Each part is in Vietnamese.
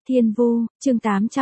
Thiên Vu, chương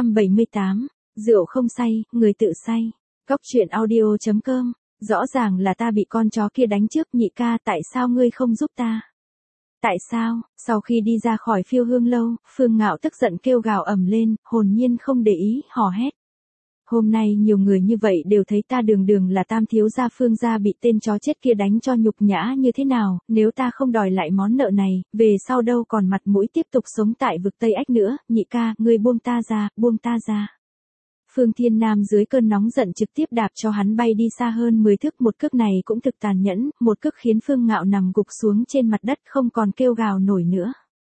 878, rượu không say, người tự say. Cóc truyện audio.com, rõ ràng là ta bị con chó kia đánh trước, nhị ca, tại sao ngươi không giúp ta? Tại sao? Sau khi đi ra khỏi Phiêu Hương lâu, Phương Ngạo tức giận kêu gào ầm lên, hồn nhiên không để ý, hò hét. Hôm nay nhiều người như vậy đều thấy ta đường đường là tam thiếu gia Phương gia bị tên chó chết kia đánh cho nhục nhã như thế nào, nếu ta không đòi lại món nợ này, về sau đâu còn mặt mũi tiếp tục sống tại vực Tây Ách nữa, nhị ca, ngươi buông ta ra, buông ta ra. Phương Thiên Nam dưới cơn nóng giận trực tiếp đạp cho hắn bay đi xa hơn 10 thước, một cước này cũng thực tàn nhẫn, một cước khiến Phương Ngạo nằm gục xuống trên mặt đất không còn kêu gào nổi nữa.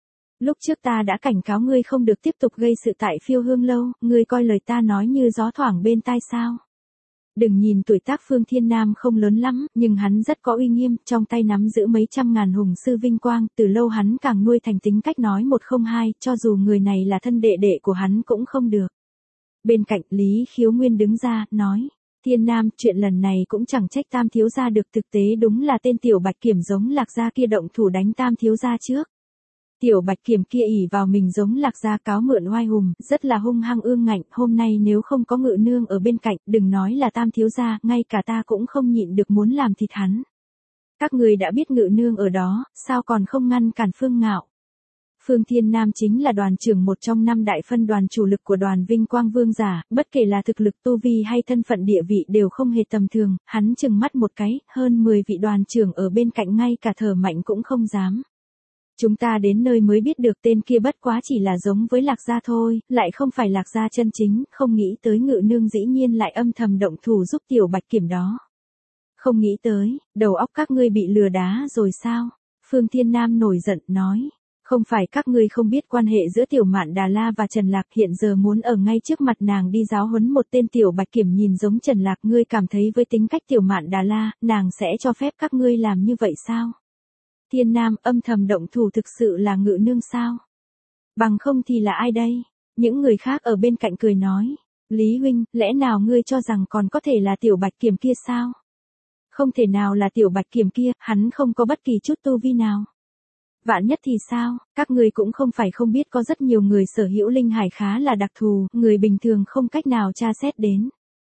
Lúc trước ta đã cảnh cáo ngươi không được tiếp tục gây sự tại Phiêu Hương lâu, ngươi coi lời ta nói như gió thoảng bên tai sao? Đừng nhìn tuổi tác Phương Thiên Nam không lớn lắm, nhưng hắn rất có uy nghiêm, trong tay nắm giữ mấy trăm ngàn hùng sư vinh quang, từ lâu hắn càng nuôi thành tính cách nói một không hai, cho dù người này là thân đệ đệ của hắn cũng không được. Bên cạnh Lý Khiếu Nguyên đứng ra, nói, Thiên Nam, chuyện lần này cũng chẳng trách tam thiếu gia được, thực tế đúng là tên tiểu Bạch Kiểm giống Lạc gia kia động thủ đánh tam thiếu gia trước. Tiểu Bạch Kiểm kia ỷ vào mình giống Lạc gia cáo mượn oai hùng, rất là hung hăng ương ngạnh, hôm nay nếu không có Ngự nương ở bên cạnh, đừng nói là tam thiếu gia, ngay cả ta cũng không nhịn được muốn làm thịt hắn. Các người đã biết Ngự nương ở đó, sao còn không ngăn cản Phương Ngạo? Phương Thiên Nam chính là đoàn trưởng một trong 5 đại phân đoàn chủ lực của đoàn Vinh Quang Vương giả, bất kể là thực lực tu vi hay thân phận địa vị đều không hề tầm thường, hắn chừng mắt một cái, hơn 10 vị đoàn trưởng ở bên cạnh ngay cả thở mạnh cũng không dám. Chúng ta đến nơi mới biết được tên kia bất quá chỉ là giống với Lạc gia thôi, lại không phải Lạc gia chân chính, không nghĩ tới Ngự nương dĩ nhiên lại âm thầm động thủ giúp tiểu Bạch Kiểm đó. Không nghĩ tới, đầu óc các ngươi bị lừa đá rồi sao? Phương Thiên Nam nổi giận nói. Không phải các ngươi không biết quan hệ giữa Tiểu Mạn Đà La và Trần Lạc, hiện giờ muốn ở ngay trước mặt nàng đi giáo huấn một tên tiểu Bạch Kiểm nhìn giống Trần Lạc, ngươi cảm thấy với tính cách Tiểu Mạn Đà La, nàng sẽ cho phép các ngươi làm như vậy sao? Thiên Nam, âm thầm động thủ thực sự là Ngự nương sao? Bằng không thì là ai đây? Những người khác ở bên cạnh cười nói, Lý huynh, lẽ nào ngươi cho rằng còn có thể là tiểu Bạch Kiểm kia sao? Không thể nào là tiểu Bạch Kiểm kia, hắn không có bất kỳ chút tu vi nào. Vạn nhất thì sao, các ngươi cũng không phải không biết có rất nhiều người sở hữu linh hải khá là đặc thù, người bình thường không cách nào tra xét đến.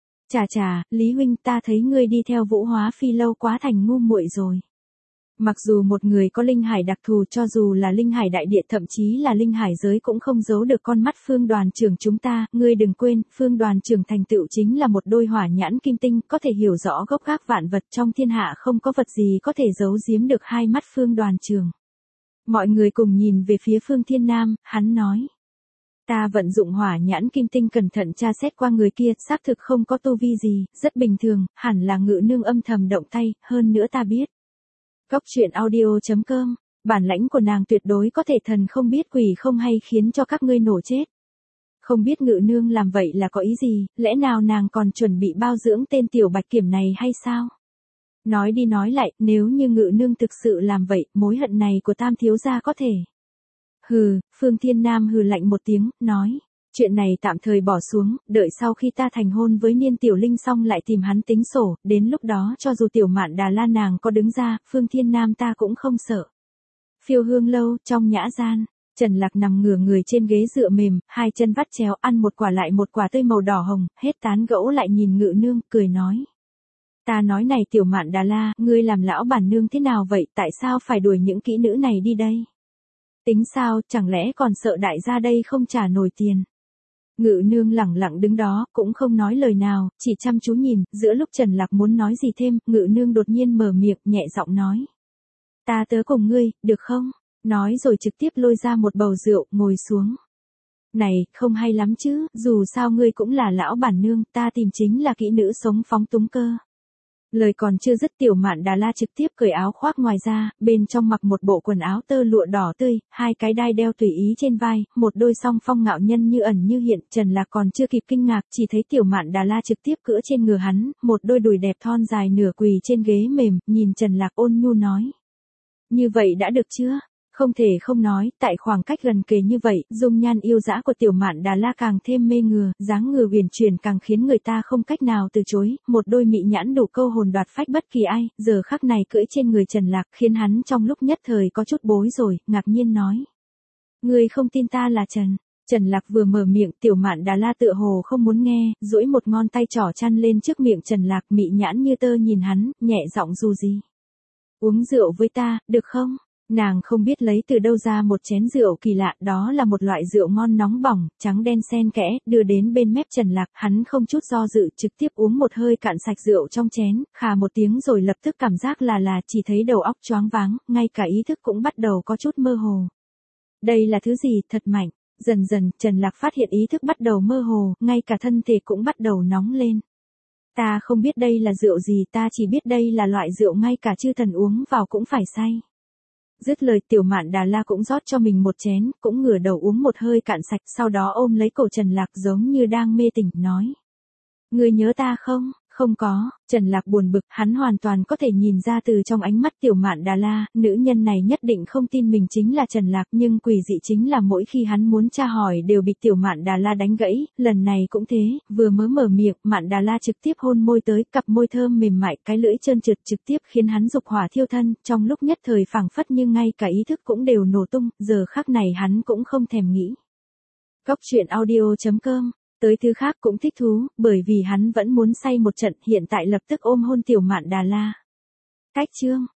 Chà, Lý huynh, ta thấy ngươi đi theo Vũ Hóa Phi lâu quá thành ngu muội rồi. Mặc dù một người có linh hải đặc thù, cho dù là linh hải đại địa thậm chí là linh hải giới cũng không giấu được con mắt Phương đoàn trưởng chúng ta, ngươi đừng quên, Phương đoàn trưởng thành tựu chính là một đôi hỏa nhãn kim tinh, có thể hiểu rõ gốc gác vạn vật trong thiên hạ, không có vật gì có thể giấu giếm được hai mắt Phương đoàn trưởng. Mọi người cùng nhìn về phía Phương Thiên Nam, hắn nói. Ta vận dụng hỏa nhãn kim tinh cẩn thận tra xét qua người kia, xác thực không có tu vi gì, rất bình thường, hẳn là Ngự nương âm thầm động tay, hơn nữa ta biết. Cóc truyện audio.com, bản lãnh của nàng tuyệt đối có thể thần không biết quỷ không hay khiến cho các ngươi nổ chết. Không biết Ngự nương làm vậy là có ý gì, lẽ nào nàng còn chuẩn bị bao dưỡng tên tiểu Bạch Kiểm này hay sao? Nói đi nói lại, nếu như Ngự nương thực sự làm vậy, mối hận này của tam thiếu gia có thể. Hừ, Phương Thiên Nam hừ lạnh một tiếng, nói, chuyện này tạm thời bỏ xuống, đợi sau khi ta thành hôn với Niên Tiểu Linh xong lại tìm hắn tính sổ, đến lúc đó cho dù Tiểu Mạn Đà La nàng có đứng ra, Phương Thiên Nam ta cũng không sợ. Phiêu Hương lâu, trong nhã gian, Trần Lạc nằm ngửa người trên ghế dựa mềm, hai chân vắt chéo ăn một quả lại một quả tươi màu đỏ hồng, hết tán gẫu lại nhìn Ngự nương, cười nói. Ta nói này Tiểu Mạn Đà La, ngươi làm lão bản nương thế nào vậy, tại sao phải đuổi những kỹ nữ này đi đây? Tính sao, chẳng lẽ còn sợ đại gia đây không trả nổi tiền? Ngự nương lẳng lặng đứng đó, cũng không nói lời nào, chỉ chăm chú nhìn, giữa lúc Trần Lạc muốn nói gì thêm, Ngự nương đột nhiên mở miệng, nhẹ giọng nói. Ta tớ cùng ngươi, được không? Nói rồi trực tiếp lôi ra một bầu rượu, ngồi xuống. Này, không hay lắm chứ, dù sao ngươi cũng là lão bản nương, ta tìm chính là kỹ nữ sống phóng túng cơ. Lời còn chưa dứt Tiểu Mạn Đà La trực tiếp cởi áo khoác ngoài ra, bên trong mặc một bộ quần áo tơ lụa đỏ tươi, hai cái đai đeo tùy ý trên vai, một đôi song phong ngạo nhân như ẩn như hiện, Trần Lạc còn chưa kịp kinh ngạc, chỉ thấy Tiểu Mạn Đà La trực tiếp cưỡi trên ngựa hắn, một đôi đùi đẹp thon dài nửa quỳ trên ghế mềm, nhìn Trần Lạc ôn nhu nói. Như vậy đã được chưa? Không thể không nói, tại khoảng cách gần kề như vậy, dung nhan yêu dã của Tiểu Mạn Đà La càng thêm mê ngừa, dáng người uyển chuyển càng khiến người ta không cách nào từ chối, một đôi mị nhãn đủ câu hồn đoạt phách bất kỳ ai, giờ khắc này cưỡi trên người Trần Lạc khiến hắn trong lúc nhất thời có chút bối rồi, ngạc nhiên nói. Ngươi không tin ta là Trần Trần Lạc vừa mở miệng, Tiểu Mạn Đà La tựa hồ không muốn nghe, duỗi một ngón tay trỏ chăn lên trước miệng Trần Lạc, mị nhãn như tơ nhìn hắn, nhẹ giọng dù gì. Uống rượu với ta, được không? Nàng không biết lấy từ đâu ra một chén rượu kỳ lạ, đó là một loại rượu ngon nóng bỏng, trắng đen xen kẽ, đưa đến bên mép Trần Lạc, hắn không chút do dự trực tiếp uống một hơi cạn sạch rượu trong chén, khà một tiếng rồi lập tức cảm giác là chỉ thấy đầu óc choáng váng, ngay cả ý thức cũng bắt đầu có chút mơ hồ. Đây là thứ gì, thật mạnh. Dần dần, Trần Lạc phát hiện ý thức bắt đầu mơ hồ, ngay cả thân thể cũng bắt đầu nóng lên. Ta không biết đây là rượu gì, ta chỉ biết đây là loại rượu ngay cả chư thần uống vào cũng phải say. Dứt lời, Tiểu Mạn Đà La cũng rót cho mình một chén, cũng ngửa đầu uống một hơi cạn sạch, sau đó ôm lấy cổ Trần Lạc giống như đang mê tỉnh, nói. Ngươi nhớ ta không? Không có. Trần Lạc buồn bực, hắn hoàn toàn có thể nhìn ra từ trong ánh mắt Tiểu Mạn Đà La, nữ nhân này nhất định không tin mình chính là Trần Lạc, nhưng quỷ dị chính là mỗi khi hắn muốn tra hỏi đều bị Tiểu Mạn Đà La đánh gãy, lần này cũng thế, vừa mới mở miệng, Mạn Đà La trực tiếp hôn môi tới, cặp môi thơm mềm mại, cái lưỡi trơn trượt trực tiếp khiến hắn dục hỏa thiêu thân, trong lúc nhất thời phảng phất như ngay cả ý thức cũng đều nổ tung, giờ khắc này hắn cũng không thèm nghĩ. Cóc truyện audio.com Tới thứ khác cũng thích thú, bởi vì hắn vẫn muốn say một trận, hiện tại lập tức ôm hôn Tiểu Mạn Đà La. Cách chương